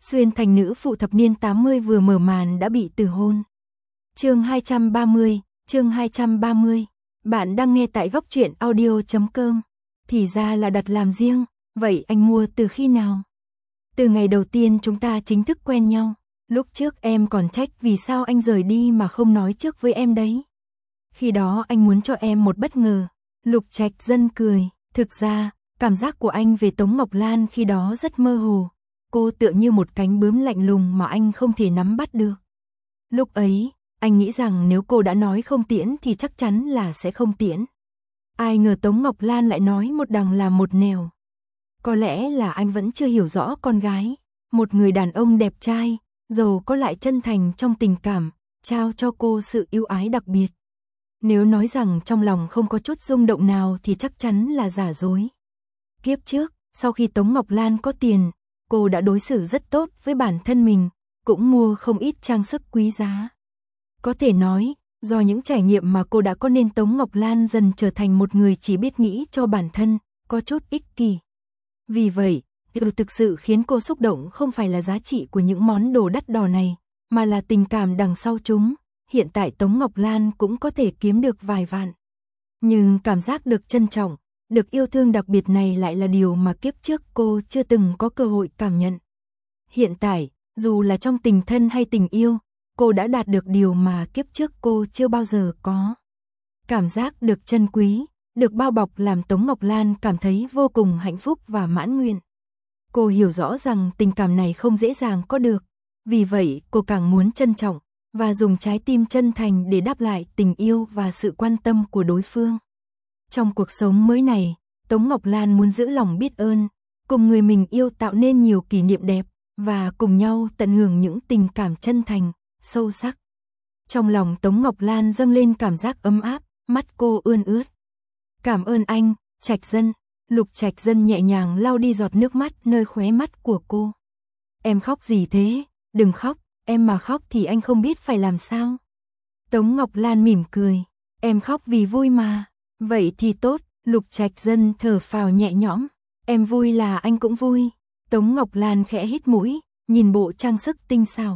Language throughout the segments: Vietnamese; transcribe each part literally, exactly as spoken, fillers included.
Xuyên thành nữ phụ thập niên tám mươi vừa mở màn đã bị từ hôn. Chương hai trăm ba mươi, chương hai trăm ba mươi. Bạn đang nghe tại góc truyện audio chấm com. Thì ra là đặt làm riêng, vậy anh mua từ khi nào? Từ ngày đầu tiên chúng ta chính thức quen nhau. Lúc trước em còn trách vì sao anh rời đi mà không nói trước với em đấy. Khi đó anh muốn cho em một bất ngờ. Lục Trạch Dân cười. Thực ra, cảm giác của anh về Tống Ngọc Lan khi đó rất mơ hồ. Cô tựa như một cánh bướm lạnh lùng mà anh không thể nắm bắt được. Lúc ấy, anh nghĩ rằng nếu cô đã nói không tiễn thì chắc chắn là sẽ không tiễn. Ai ngờ Tống Ngọc Lan lại nói một đằng làm một nẻo. Có lẽ là anh vẫn chưa hiểu rõ con gái. Một người đàn ông đẹp trai, giàu có lại chân thành trong tình cảm, trao cho cô sự yêu ái đặc biệt. Nếu nói rằng trong lòng không có chút rung động nào thì chắc chắn là giả dối. Kiếp trước, sau khi Tống Ngọc Lan có tiền, cô đã đối xử rất tốt với bản thân mình, cũng mua không ít trang sức quý giá. Có thể nói, do những trải nghiệm mà cô đã có nên Tống Ngọc Lan dần trở thành một người chỉ biết nghĩ cho bản thân, có chút ích kỷ. Vì vậy, điều thực sự khiến cô xúc động không phải là giá trị của những món đồ đắt đỏ này, mà là tình cảm đằng sau chúng. Hiện tại Tống Ngọc Lan cũng có thể kiếm được vài vạn. Nhưng cảm giác được trân trọng, được yêu thương đặc biệt này lại là điều mà kiếp trước cô chưa từng có cơ hội cảm nhận. Hiện tại, dù là trong tình thân hay tình yêu, cô đã đạt được điều mà kiếp trước cô chưa bao giờ có. Cảm giác được trân quý, được bao bọc làm Tống Ngọc Lan cảm thấy vô cùng hạnh phúc và mãn nguyện. Cô hiểu rõ rằng tình cảm này không dễ dàng có được, vì vậy cô càng muốn trân trọng và dùng trái tim chân thành để đáp lại tình yêu và sự quan tâm của đối phương. Trong cuộc sống mới này, Tống Ngọc Lan muốn giữ lòng biết ơn, cùng người mình yêu tạo nên nhiều kỷ niệm đẹp, và cùng nhau tận hưởng những tình cảm chân thành, sâu sắc. Trong lòng Tống Ngọc Lan dâng lên cảm giác ấm áp, mắt cô ươn ướt. Cảm ơn anh, Trạch Dân. Lục Trạch Dân nhẹ nhàng lau đi giọt nước mắt nơi khóe mắt của cô. Em khóc gì thế? Đừng khóc, em mà khóc thì anh không biết phải làm sao. Tống Ngọc Lan mỉm cười. Em khóc vì vui mà. Vậy thì tốt, Lục Trạch Dân thở phào nhẹ nhõm. Em vui là anh cũng vui. Tống Ngọc Lan khẽ hít mũi, nhìn bộ trang sức tinh xảo.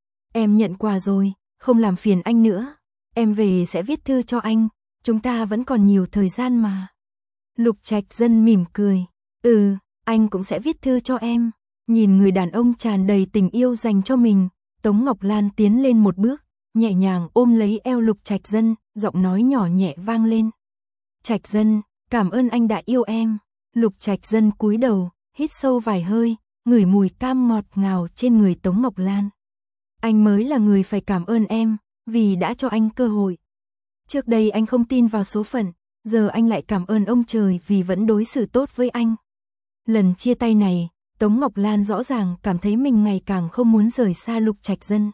Em nhận quà rồi, không làm phiền anh nữa. Em về sẽ viết thư cho anh, chúng ta vẫn còn nhiều thời gian mà. Lục Trạch Dân mỉm cười. Ừ, anh cũng sẽ viết thư cho em. Nhìn người đàn ông tràn đầy tình yêu dành cho mình, Tống Ngọc Lan tiến lên một bước, nhẹ nhàng ôm lấy eo Lục Trạch Dân, giọng nói nhỏ nhẹ vang lên. Trạch Dân, cảm ơn anh đã yêu em. Lục Trạch Dân cúi đầu, hít sâu vài hơi, ngửi mùi cam ngọt ngào trên người Tống Ngọc Lan. Anh mới là người phải cảm ơn em, vì đã cho anh cơ hội. Trước đây anh không tin vào số phận, giờ anh lại cảm ơn ông trời vì vẫn đối xử tốt với anh. Lần chia tay này, Tống Ngọc Lan rõ ràng cảm thấy mình ngày càng không muốn rời xa Lục Trạch Dân.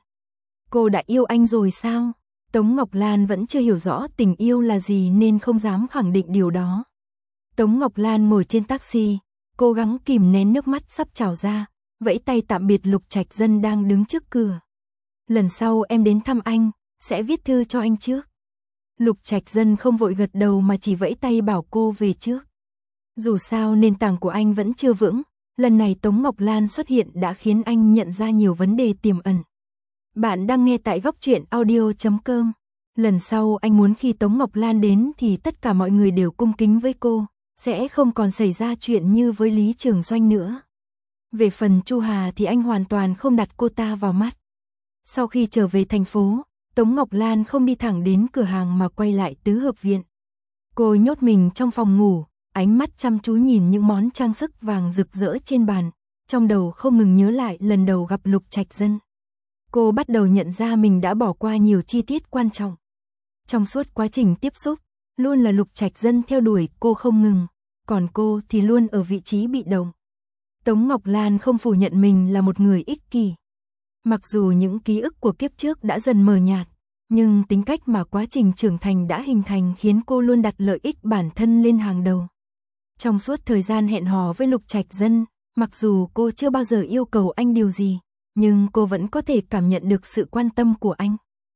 Cô đã yêu anh rồi sao? Tống Ngọc Lan vẫn chưa hiểu rõ tình yêu là gì nên không dám khẳng định điều đó. Tống Ngọc Lan ngồi trên taxi, cố gắng kìm nén nước mắt sắp trào ra, vẫy tay tạm biệt Lục Trạch Dân đang đứng trước cửa. Lần sau em đến thăm anh, sẽ viết thư cho anh trước. Lục Trạch Dân không vội gật đầu mà chỉ vẫy tay bảo cô về trước. Dù sao nền tảng của anh vẫn chưa vững, lần này Tống Ngọc Lan xuất hiện đã khiến anh nhận ra nhiều vấn đề tiềm ẩn. Bạn đang nghe tại góc truyện audio chấm com. Lần sau anh muốn khi Tống Ngọc Lan đến thì tất cả mọi người đều cung kính với cô, sẽ không còn xảy ra chuyện như với Lý Trường Doanh nữa. Về phần Chu Hà thì anh hoàn toàn không đặt cô ta vào mắt. Sau khi trở về thành phố, Tống Ngọc Lan không đi thẳng đến cửa hàng mà quay lại tứ hợp viện. Cô nhốt mình trong phòng ngủ, ánh mắt chăm chú nhìn những món trang sức vàng rực rỡ trên bàn, trong đầu không ngừng nhớ lại lần đầu gặp Lục Trạch Dân. Cô bắt đầu nhận ra mình đã bỏ qua nhiều chi tiết quan trọng. Trong suốt quá trình tiếp xúc, luôn là Lục Trạch Dân theo đuổi cô không ngừng, còn cô thì luôn ở vị trí bị động. Tống Ngọc Lan không phủ nhận mình là một người ích kỷ. Mặc dù những ký ức của kiếp trước đã dần mờ nhạt, nhưng tính cách mà quá trình trưởng thành đã hình thành khiến cô luôn đặt lợi ích bản thân lên hàng đầu. Trong suốt thời gian hẹn hò với Lục Trạch Dân, mặc dù cô chưa bao giờ yêu cầu anh điều gì, nhưng cô vẫn có thể cảm nhận được sự quan tâm của anh.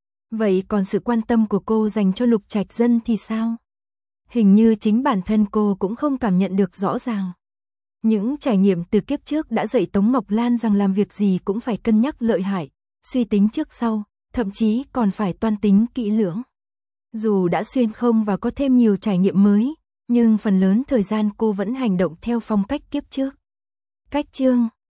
Vậy còn sự quan tâm của cô dành cho Lục Trạch Dân thì sao? Hình như chính bản thân cô cũng không cảm nhận được rõ ràng. Những trải nghiệm từ kiếp trước đã dạy Tống Ngọc Lan rằng làm việc gì cũng phải cân nhắc lợi hại, suy tính trước sau, thậm chí còn phải toan tính kỹ lưỡng. Dù đã xuyên không và có thêm nhiều trải nghiệm mới, nhưng phần lớn thời gian cô vẫn hành động theo phong cách kiếp trước. Cách chương